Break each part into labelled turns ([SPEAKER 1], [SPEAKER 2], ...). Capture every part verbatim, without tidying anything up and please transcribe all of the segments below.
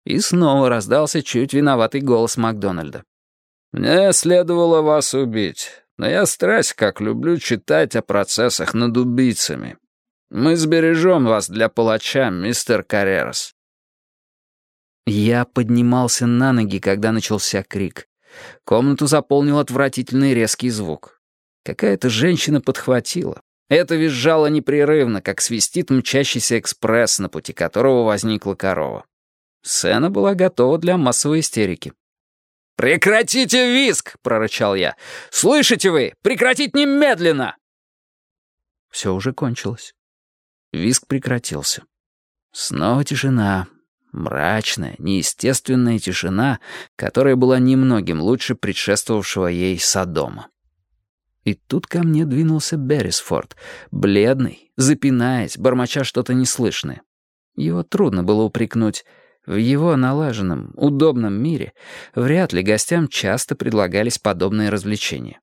[SPEAKER 1] И снова раздался чуть виноватый голос Макдональда. «Мне следовало вас убить, но я страсть как люблю читать о процессах над убийцами. Мы сбережем вас для палача, мистер Каррерас». Я поднимался на ноги, когда начался крик. Комнату заполнил отвратительный резкий звук. Какая-то женщина подхватила. Это визжало непрерывно, как свистит мчащийся экспресс, на пути которого возникла корова. Сцена была готова для массовой истерики. «Прекратите визг!» — прорычал я. «Слышите вы? Прекратить немедленно!» Все уже кончилось. Визг прекратился. Снова тишина. Мрачная, неестественная тишина, которая была немногим лучше предшествовавшего ей Содома. И тут ко мне двинулся Беррисфорд, бледный, запинаясь, бормоча что-то неслышное. Его трудно было упрекнуть. В его налаженном, удобном мире вряд ли гостям часто предлагались подобные развлечения.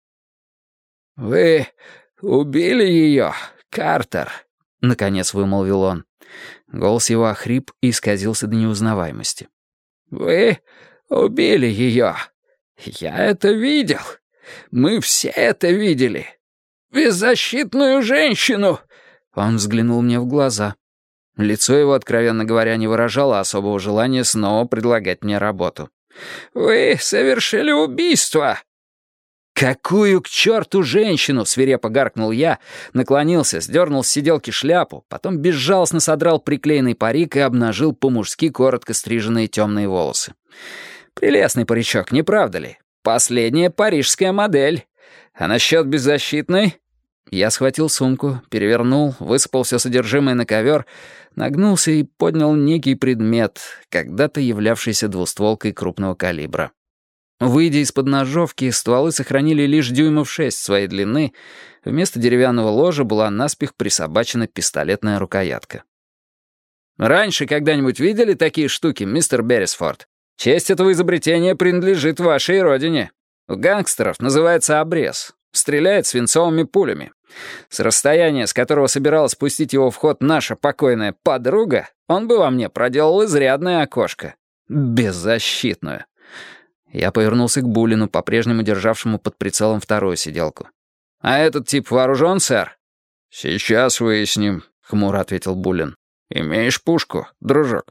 [SPEAKER 1] «Вы убили ее, Картер», — наконец вымолвил он. Голос его охрип и исказился до неузнаваемости. «Вы убили ее. Я это видел. Мы все это видели. Беззащитную женщину!» Он взглянул мне в глаза. Лицо его, откровенно говоря, не выражало особого желания снова предлагать мне работу. «Вы совершили убийство!» «Какую к черту женщину?» — свирепо гаркнул я, наклонился, сдернул с сиделки шляпу, потом безжалостно содрал приклеенный парик и обнажил по-мужски коротко стриженные темные волосы. «Прелестный паричок, не правда ли? Последняя парижская модель. А насчет беззащитной?» Я схватил сумку, перевернул, высыпал все содержимое на ковер, нагнулся и поднял некий предмет, когда-то являвшийся двустволкой крупного калибра. Выйдя из-под ножовки, стволы сохранили лишь дюймов шесть своей длины, вместо деревянного ложа была наспех присобачена пистолетная рукоятка. «Раньше когда-нибудь видели такие штуки, мистер Беррисфорд? Честь этого изобретения принадлежит вашей родине. У гангстеров называется обрез. Стреляет свинцовыми пулями. С расстояния, с которого собиралась спустить его в ход наша покойная подруга, он бы во мне проделал изрядное окошко. Беззащитную». Я повернулся к Буллину, по-прежнему державшему под прицелом вторую сиделку. «А этот тип вооружен, сэр?» «Сейчас выясним», — хмуро ответил Буллин. «Имеешь пушку, дружок?»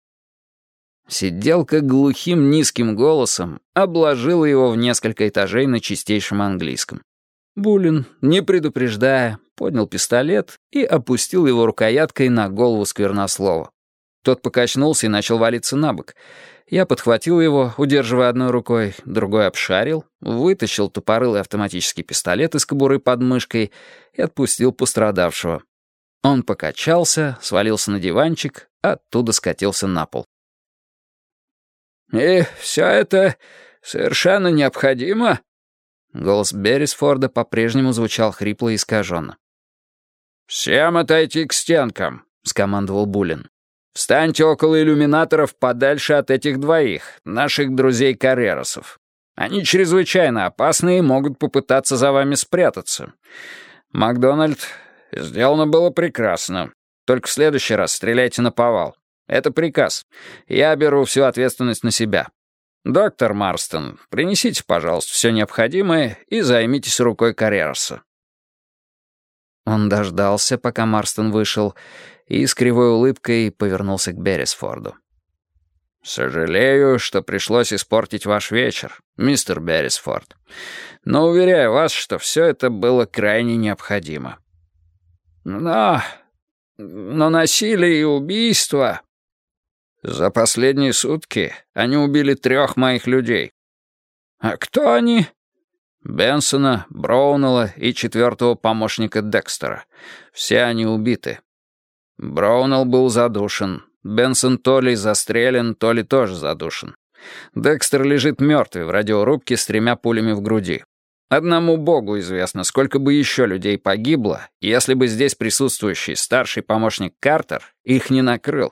[SPEAKER 1] Сиделка глухим низким голосом обложила его в несколько этажей на чистейшем английском. Буллин, не предупреждая, поднял пистолет и опустил его рукояткой на голову сквернослова. Тот покачнулся и начал валиться на бок. Я подхватил его, удерживая одной рукой, другой обшарил, вытащил тупорылый автоматический пистолет из кобуры под мышкой и отпустил пострадавшего. Он покачался, свалился на диванчик, а оттуда скатился на пол. «И все это совершенно необходимо?» Голос Беррисфорда по-прежнему звучал хрипло и искаженно. «Всем отойти к стенкам», — скомандовал Буллин. «Встаньте около иллюминаторов подальше от этих двоих, наших друзей-карреросов. Они чрезвычайно опасны и могут попытаться за вами спрятаться. Макдональд, сделано было прекрасно. Только в следующий раз стреляйте наповал. Это приказ. Я беру всю ответственность на себя. Доктор Марстон, принесите, пожалуйста, все необходимое и займитесь рукой Каррероса». Он дождался, пока Марстон вышел, и с кривой улыбкой повернулся к Беррисфорду. «Сожалею, что пришлось испортить ваш вечер, мистер Беррисфорд. Но уверяю вас, что все это было крайне необходимо. Но... но насилие и убийство... За последние сутки они убили трех моих людей. А кто они? Бенсона, Броунелла и четвертого помощника Декстера. Все они убиты. Броунелл был задушен. Бенсон то ли застрелен, то ли тоже задушен. Декстер лежит мертвый в радиорубке с тремя пулями в груди. Одному богу известно, сколько бы еще людей погибло, если бы здесь присутствующий старший помощник Картер их не накрыл.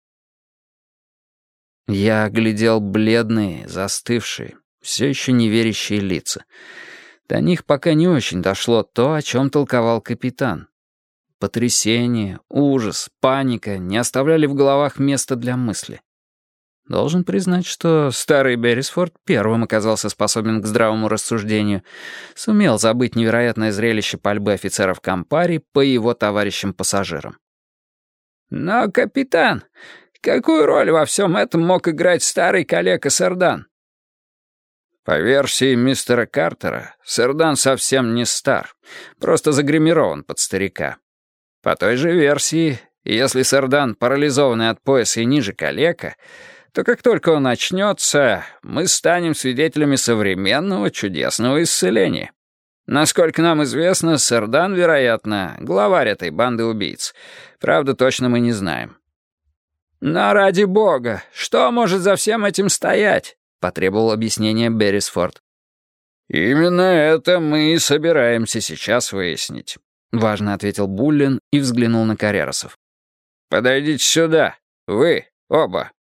[SPEAKER 1] Я глядел бледные, застывшие, все еще не верящие лица. До них пока не очень дошло то, о чем толковал капитан. Потрясение, ужас, паника не оставляли в головах места для мысли. Должен признать, что старый Беррисфорд первым оказался способен к здравому рассуждению, сумел забыть невероятное зрелище пальбы офицеров Кампари по его товарищам-пассажирам. «Но, капитан, какую роль во всем этом мог играть старый калека Сардан?» По версии мистера Картера, Сардан совсем не стар, просто загримирован под старика. По той же версии, если Сардан парализованный от пояса и ниже калека, то как только он очнется, мы станем свидетелями современного чудесного исцеления. Насколько нам известно, Сардан, вероятно, главарь этой банды убийц. Правда, точно мы не знаем. «Но ради бога, что может за всем этим стоять?» — потребовал объяснения Беррисфорд. «Именно это мы и собираемся сейчас выяснить», — важно ответил Буллин и взглянул на Карреросов. «Подойдите сюда, вы, оба».